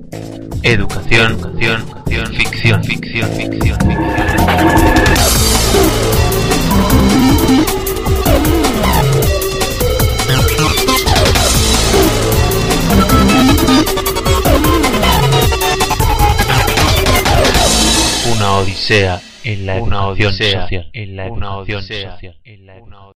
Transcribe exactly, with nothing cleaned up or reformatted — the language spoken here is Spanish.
Educación, educación, educación, ficción, ficción, ficción, ficción. Una odisea en la educación social, en la educación social.